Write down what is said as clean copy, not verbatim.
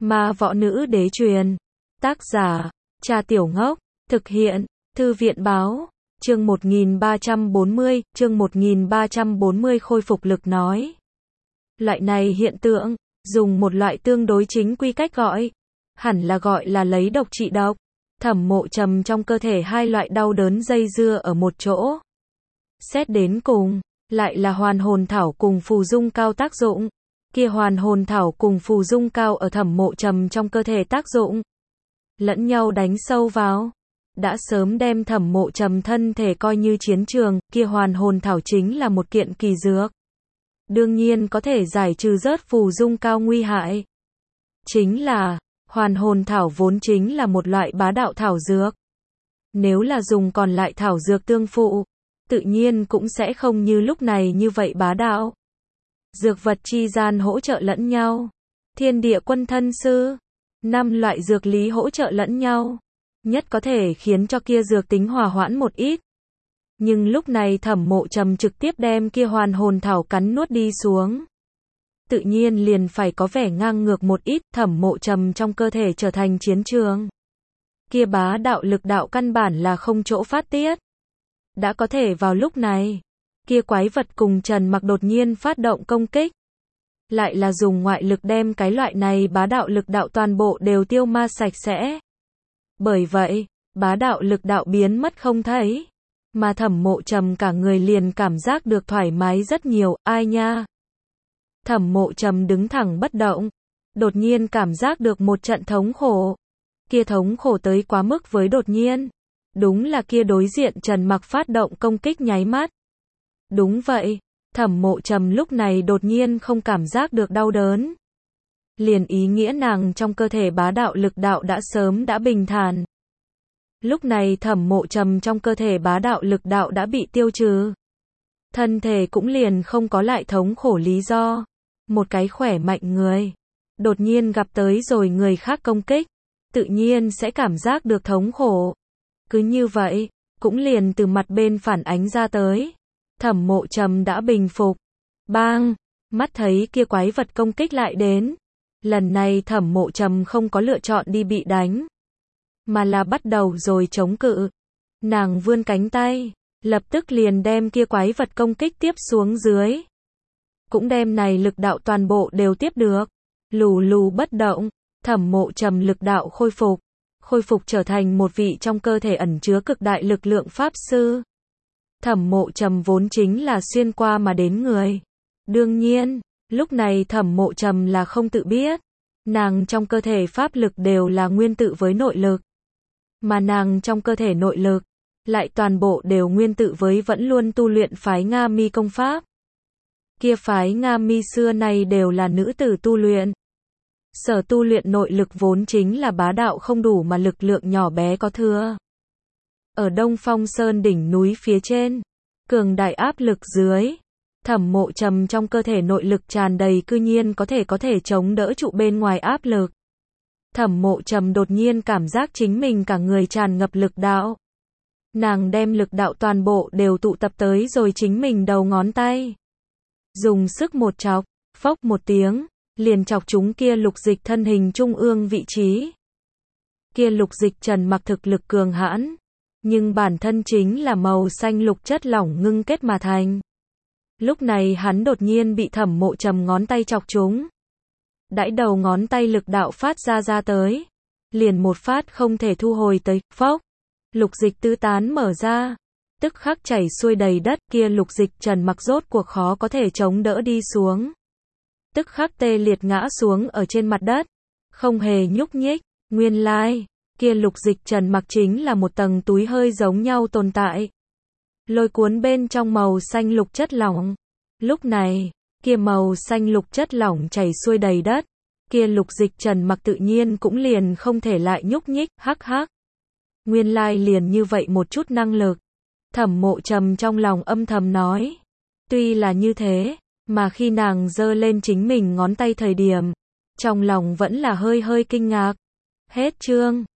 Ma võ nữ đế truyền. Tác giả, Trà Tiểu Ngốc. Thực hiện, Thư viện báo. Chương 1340, chương 1340 khôi phục lực nói. Loại này hiện tượng, dùng một loại tương đối chính quy cách gọi. Hẳn là gọi là lấy độc trị độc. Thẩm Mộ Trầm trong cơ thể hai loại đau đớn dây dưa ở một chỗ. Xét đến cùng, lại là hoàn hồn thảo cùng phù dung cao tác dụng. Kia hoàn hồn thảo cùng phù dung cao ở Thẩm Mộ Trầm trong cơ thể tác dụng. Lẫn nhau đánh sâu vào. Đã sớm đem Thẩm Mộ Trầm thân thể coi như chiến trường, kia hoàn hồn thảo chính là một kiện kỳ dược. Đương nhiên có thể giải trừ rớt phù dung cao nguy hại. Chính là, hoàn hồn thảo vốn chính là một loại bá đạo thảo dược. Nếu là dùng còn lại thảo dược tương phụ, tự nhiên cũng sẽ không như lúc này như vậy bá đạo. Dược vật chi gian hỗ trợ lẫn nhau. Thiên địa quân thân sư. 5 loại dược lý hỗ trợ lẫn nhau. Nhất có thể khiến cho kia dược tính hòa hoãn một ít. Nhưng lúc này Thẩm Mộ Trầm trực tiếp đem kia hoàn hồn thảo cắn nuốt đi xuống. Tự nhiên liền phải có vẻ ngang ngược một ít, Thẩm Mộ Trầm trong cơ thể trở thành chiến trường. Kia bá đạo lực đạo căn bản là không chỗ phát tiết. Đã có thể vào lúc này, kia quái vật cùng Trần Mặc đột nhiên phát động công kích. Lại là dùng ngoại lực đem cái loại này bá đạo lực đạo toàn bộ đều tiêu ma sạch sẽ. Bởi vậy, bá đạo lực đạo biến mất không thấy. Mà Thẩm Mộ Trầm cả người liền cảm giác được thoải mái rất nhiều, ai nha. Thẩm Mộ Trầm đứng thẳng bất động. Đột nhiên cảm giác được một trận thống khổ. Kia thống khổ tới quá mức với đột nhiên. Đúng là kia đối diện Trần Mặc phát động công kích nháy mắt. Đúng vậy, Thẩm Mộ Trầm lúc này đột nhiên không cảm giác được đau đớn. Liền ý nghĩa nàng trong cơ thể bá đạo lực đạo đã sớm đã bình thản. Lúc này Thẩm Mộ Trầm trong cơ thể bá đạo lực đạo đã bị tiêu trừ. Thân thể cũng liền không có lại thống khổ lý do. Một cái khỏe mạnh người, đột nhiên gặp tới rồi người khác công kích, tự nhiên sẽ cảm giác được thống khổ. Cứ như vậy, cũng liền từ mặt bên phản ánh ra tới. Thẩm Mộ Trầm đã bình phục. Bang! Mắt thấy kia quái vật công kích lại đến. Lần này Thẩm Mộ Trầm không có lựa chọn đi bị đánh, mà là bắt đầu rồi chống cự. Nàng vươn cánh tay, lập tức liền đem kia quái vật công kích tiếp xuống dưới. Cũng đem này lực đạo toàn bộ đều tiếp được. Lù lù bất động, Thẩm Mộ Trầm lực đạo khôi phục trở thành một vị trong cơ thể ẩn chứa cực đại lực lượng pháp sư. Thẩm Mộ Trầm vốn chính là xuyên qua mà đến người. Đương nhiên, lúc này Thẩm Mộ Trầm là không tự biết. Nàng trong cơ thể pháp lực đều là nguyên tự với nội lực. Mà nàng trong cơ thể nội lực, lại toàn bộ đều nguyên tự với vẫn luôn tu luyện phái Nga Mi công pháp. Kia phái Nga Mi xưa nay đều là nữ tử tu luyện. Sở tu luyện nội lực vốn chính là bá đạo không đủ mà lực lượng nhỏ bé có thừa. Ở Đông Phong Sơn đỉnh núi phía trên, cường đại áp lực dưới, Thẩm Mộ Trầm trong cơ thể nội lực tràn đầy cư nhiên có thể chống đỡ trụ bên ngoài áp lực. Thẩm Mộ Trầm đột nhiên cảm giác chính mình cả người tràn ngập lực đạo. Nàng đem lực đạo toàn bộ đều tụ tập tới rồi chính mình đầu ngón tay. Dùng sức một chọc, phốc một tiếng, liền chọc chúng kia lục dịch thân hình trung ương vị trí. Kia lục dịch Trần Mặc thực lực cường hãn, nhưng bản thân chính là màu xanh lục chất lỏng ngưng kết mà thành. Lúc này hắn đột nhiên bị Thẩm Mộ Trầm ngón tay chọc trúng. Đãi đầu ngón tay lực đạo phát ra tới, liền một phát không thể thu hồi tới, phốc. Lục dịch tứ tán mở ra, tức khắc chảy xuôi đầy đất, kia lục dịch Trần Mặc rốt cuộc khó có thể chống đỡ đi xuống. Tức khắc tê liệt ngã xuống ở trên mặt đất, không hề nhúc nhích. Nguyên lai, kia lục dịch Trần Mặc chính là một tầng túi hơi giống nhau tồn tại. Lôi cuốn bên trong màu xanh lục chất lỏng. Lúc này, kia màu xanh lục chất lỏng chảy xuôi đầy đất, kia lục dịch Trần Mặc tự nhiên cũng liền không thể lại nhúc nhích, hắc hắc. Nguyên lai liền như vậy một chút năng lực. Thẩm Mộ Trầm trong lòng âm thầm nói. Tuy là như thế, mà khi nàng giơ lên chính mình ngón tay thời điểm, trong lòng vẫn là hơi kinh ngạc. Hết chương.